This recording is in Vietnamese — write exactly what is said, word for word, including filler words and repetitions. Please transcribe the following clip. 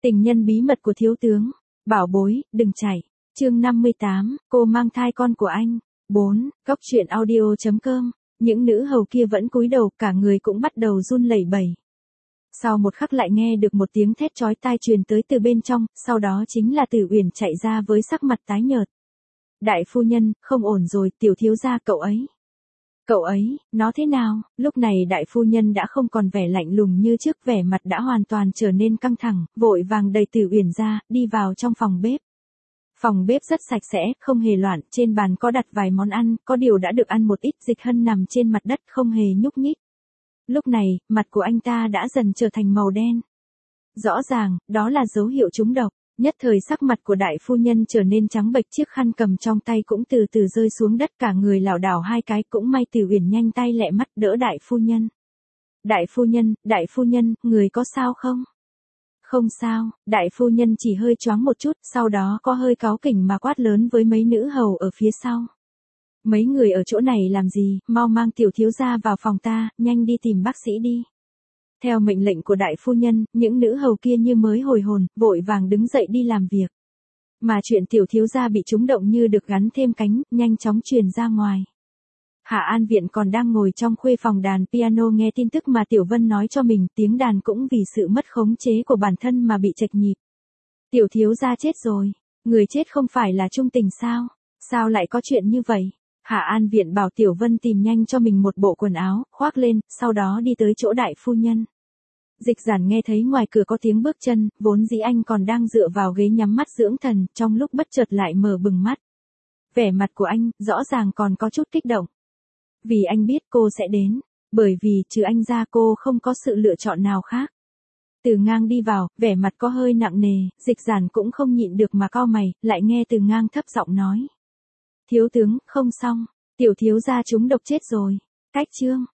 Tình nhân bí mật của thiếu tướng. Bảo bối, đừng chạy. Chương năm mươi tám, cô mang thai con của anh. bốn. Góc truyện audio chấm com. Những nữ hầu kia vẫn cúi đầu, cả người cũng bắt đầu run lẩy bẩy. Sau một khắc lại nghe được một tiếng thét chói tai truyền tới từ bên trong, sau đó chính là Tử Uyển chạy ra với sắc mặt tái nhợt. Đại phu nhân, không ổn rồi, tiểu thiếu gia cậu ấy. Cậu ấy, nó thế nào? Lúc này đại phu nhân đã không còn vẻ lạnh lùng như trước, vẻ mặt đã hoàn toàn trở nên căng thẳng, vội vàng đẩy Tử Uyển ra, đi vào trong phòng bếp. Phòng bếp rất sạch sẽ, không hề loạn, trên bàn có đặt vài món ăn, có điều đã được ăn một ít. Dịch Hân nằm trên mặt đất không hề nhúc nhích. Lúc này, mặt của anh ta đã dần trở thành màu đen. Rõ ràng, đó là dấu hiệu trúng độc. Nhất thời sắc mặt của đại phu nhân trở nên trắng bệch, chiếc khăn cầm trong tay cũng từ từ rơi xuống đất, cả người lảo đảo hai cái, cũng may Tử Uyển nhanh tay lẹ mắt đỡ đại phu nhân. Đại phu nhân, đại phu nhân, người có sao không? Không sao, đại phu nhân chỉ hơi choáng một chút, sau đó có hơi cáu kỉnh mà quát lớn với mấy nữ hầu ở phía sau. Mấy người ở chỗ này làm gì, mau mang tiểu thiếu gia vào phòng ta, nhanh đi tìm bác sĩ đi. Theo mệnh lệnh của đại phu nhân, những nữ hầu kia như mới hồi hồn, vội vàng đứng dậy đi làm việc. Mà chuyện tiểu thiếu gia bị trúng động như được gắn thêm cánh, nhanh chóng truyền ra ngoài. Hạ An Viện còn đang ngồi trong khuê phòng đàn piano nghe tin tức mà Tiểu Vân nói cho mình, tiếng đàn cũng vì sự mất khống chế của bản thân mà bị chệch nhịp. Tiểu thiếu gia chết rồi, người chết không phải là Trung Tình sao? Sao lại có chuyện như vậy? Hạ An Viện bảo Tiểu Vân tìm nhanh cho mình một bộ quần áo, khoác lên, sau đó đi tới chỗ đại phu nhân. Dịch Giản nghe thấy ngoài cửa có tiếng bước chân, vốn dĩ anh còn đang dựa vào ghế nhắm mắt dưỡng thần, trong lúc bất chợt lại mở bừng mắt. Vẻ mặt của anh, rõ ràng còn có chút kích động. Vì anh biết cô sẽ đến, bởi vì trừ anh ra cô không có sự lựa chọn nào khác. Từ Ngang đi vào, vẻ mặt có hơi nặng nề, Dịch Giản cũng không nhịn được mà cau mày, lại nghe Từ Ngang thấp giọng nói. Thiếu tướng, không xong, tiểu thiếu gia trúng độc chết rồi. Cách chương,